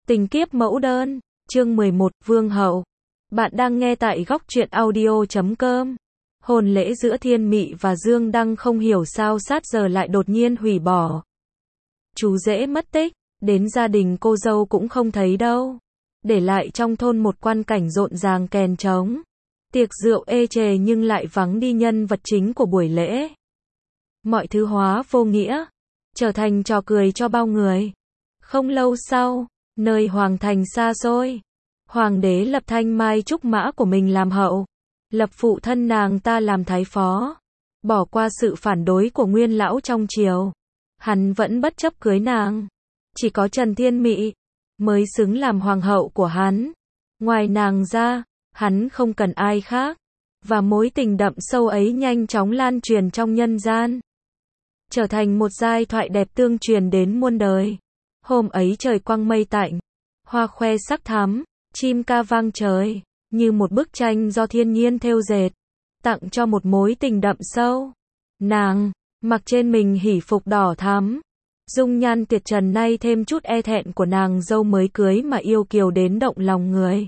Tình kiếp mẫu đơn, chương 11, Vương hậu. Bạn đang nghe tại góc truyện audio.com. Hôn lễ giữa Thiên Mị và Dương Đăng không hiểu sao sát giờ lại đột nhiên hủy bỏ. Chú rể mất tích, đến gia đình cô dâu cũng không thấy đâu. Để lại trong thôn một quan cảnh rộn ràng kèn trống. Tiệc rượu ê chề nhưng lại vắng đi nhân vật chính của buổi lễ. Mọi thứ hóa vô nghĩa, trở thành trò cười cho bao người. Không lâu sau, nơi hoàng thành xa xôi, hoàng đế lập Thanh Mai Trúc Mã của mình làm hậu, lập phụ thân nàng ta làm thái phó. Bỏ qua sự phản đối của nguyên lão trong triều, hắn vẫn bất chấp cưới nàng. Chỉ có Trần Thiên Mị mới xứng làm hoàng hậu của hắn. Ngoài nàng ra, hắn không cần ai khác. Và mối tình đậm sâu ấy nhanh chóng lan truyền trong nhân gian, trở thành một giai thoại đẹp tương truyền đến muôn đời. Hôm ấy trời quang mây tạnh, hoa khoe sắc thắm, chim ca vang trời, như một bức tranh do thiên nhiên thêu dệt, tặng cho một mối tình đậm sâu. Nàng mặc trên mình hỷ phục đỏ thắm, dung nhan tuyệt trần nay thêm chút e thẹn của nàng dâu mới cưới mà yêu kiều đến động lòng người.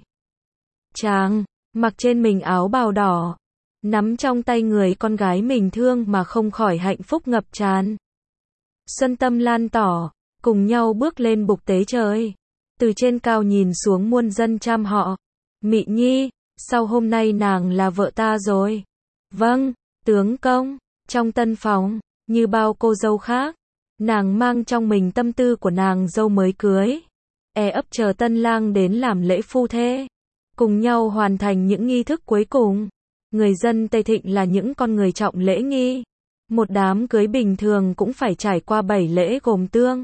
Chàng mặc trên mình áo bào đỏ, nắm trong tay người con gái mình thương mà không khỏi hạnh phúc ngập tràn. Xuân tâm lan tỏ, cùng nhau bước lên bục tế trời. Từ trên cao nhìn xuống muôn dân chăm họ. Mị nhi, sau hôm nay nàng là vợ ta rồi. Vâng, tướng công. Trong tân phòng, như bao cô dâu khác, nàng mang trong mình tâm tư của nàng dâu mới cưới. Ấp chờ tân lang đến làm lễ phu thê, cùng nhau hoàn thành những nghi thức cuối cùng. Người dân Tây Thịnh là những con người trọng lễ nghi. Một đám cưới bình thường cũng phải trải qua 7 lễ gồm tương,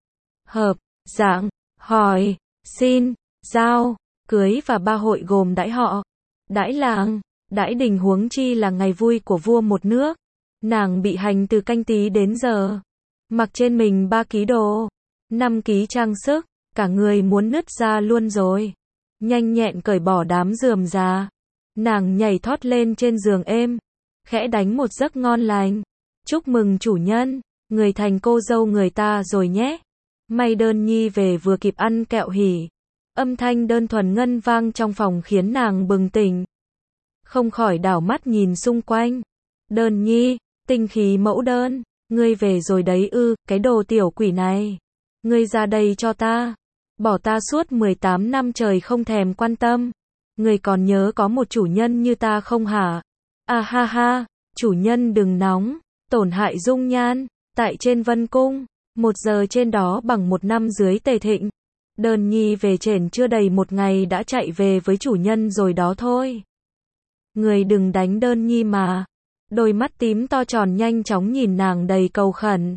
hợp, dạng, hỏi, xin, giao, cưới và 3 hội gồm đãi họ, đãi làng, đãi đình, huống chi là ngày vui của vua một nước. Nàng bị hành từ Canh Tý đến giờ, mặc trên mình 3 ký đồ, 5 ký trang sức, cả người muốn nứt ra luôn rồi. Nhanh nhẹn cởi bỏ đám rườm rà, nàng nhảy thoát lên trên giường êm, khẽ đánh một giấc ngon lành. Chúc mừng chủ nhân, người thành cô dâu người ta rồi nhé. May Đơn Nhi về vừa kịp ăn kẹo hỉ. Âm thanh đơn thuần ngân vang trong phòng khiến nàng bừng tỉnh. Không khỏi đảo mắt nhìn xung quanh. Đơn Nhi, tinh khí mẫu đơn, ngươi về rồi đấy ư? Cái đồ tiểu quỷ này, ngươi ra đây cho ta. Bỏ ta suốt 18 năm trời không thèm quan tâm. Ngươi còn nhớ có một chủ nhân như ta không hả? À ha ha, chủ nhân đừng nóng, tổn hại dung nhan. Tại trên Vân Cung, 1 giờ trên đó bằng 1 năm dưới Tề Thịnh. Đơn Nhi về trển chưa đầy 1 ngày đã chạy về với chủ nhân rồi đó thôi. Người đừng đánh Đơn Nhi mà. Đôi mắt tím to tròn nhanh chóng nhìn nàng đầy cầu khẩn.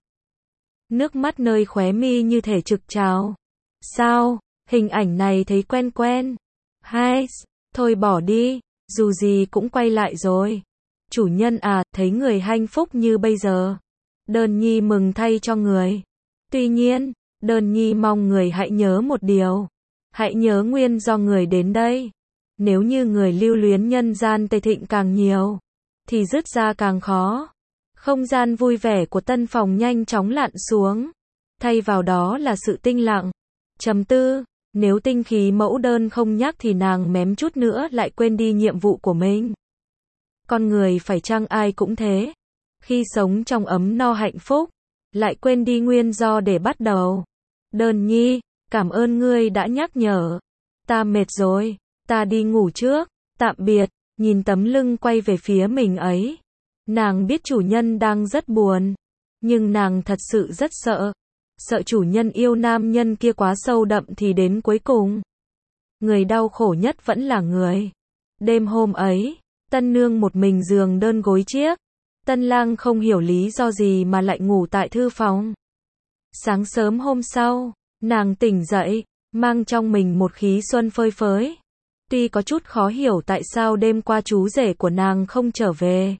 Nước mắt nơi khóe mi như thể trực trào. Sao, hình ảnh này thấy quen quen. Hai, thôi bỏ đi, dù gì cũng quay lại rồi. Chủ nhân à, thấy người hạnh phúc như bây giờ. Đơn Nhi mừng thay cho người. Tuy nhiên, Đơn Nhi mong người hãy nhớ một điều. Hãy nhớ nguyên do người đến đây. Nếu như người lưu luyến nhân gian Tây Thịnh càng nhiều, thì dứt ra càng khó. Không gian vui vẻ của tân phòng nhanh chóng lặn xuống. Thay vào đó là sự tinh lặng, trầm tư. Nếu tinh khí mẫu đơn không nhắc thì nàng mém chút nữa lại quên đi nhiệm vụ của mình. Con người phải chăng ai cũng thế. Khi sống trong ấm no hạnh phúc, lại quên đi nguyên do để bắt đầu. Đơn Nhi, cảm ơn ngươi đã nhắc nhở. Ta mệt rồi, ta đi ngủ trước, tạm biệt. Nhìn tấm lưng quay về phía mình ấy, nàng biết chủ nhân đang rất buồn, nhưng nàng thật sự rất sợ. Sợ chủ nhân yêu nam nhân kia quá sâu đậm thì đến cuối cùng, người đau khổ nhất vẫn là người. Đêm hôm ấy, tân nương một mình giường đơn gối chiếc. Tân lang không hiểu lý do gì mà lại ngủ tại thư phòng. Sáng sớm hôm sau, nàng tỉnh dậy, mang trong mình một khí xuân phơi phới. Tuy có chút khó hiểu tại sao đêm qua chú rể của nàng không trở về.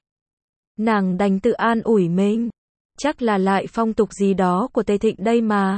Nàng đành tự an ủi mình. Chắc là lại phong tục gì đó của Tây Thịnh đây mà.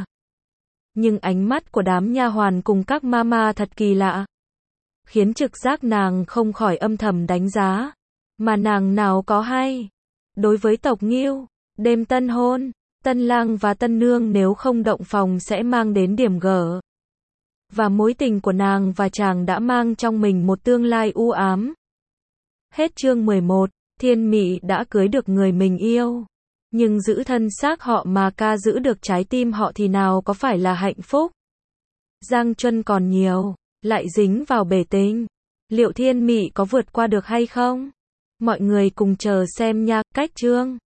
Nhưng ánh mắt của đám nha hoàn cùng các mama thật kỳ lạ, khiến trực giác nàng không khỏi âm thầm đánh giá. Mà nàng nào có hay. Đối với tộc Ngưu, đêm tân hôn, tân lang và tân nương nếu không động phòng sẽ mang đến điểm gở. Và mối tình của nàng và chàng đã mang trong mình một tương lai u ám. Hết chương 11, Thiên Mị đã cưới được người mình yêu. Nhưng giữ thân xác họ mà ca giữ được trái tim họ thì nào có phải là hạnh phúc. Giang Chuân còn nhiều, lại dính vào bể tình. Liệu Thiên Mị có vượt qua được hay không? Mọi người cùng chờ xem nha. Cách chương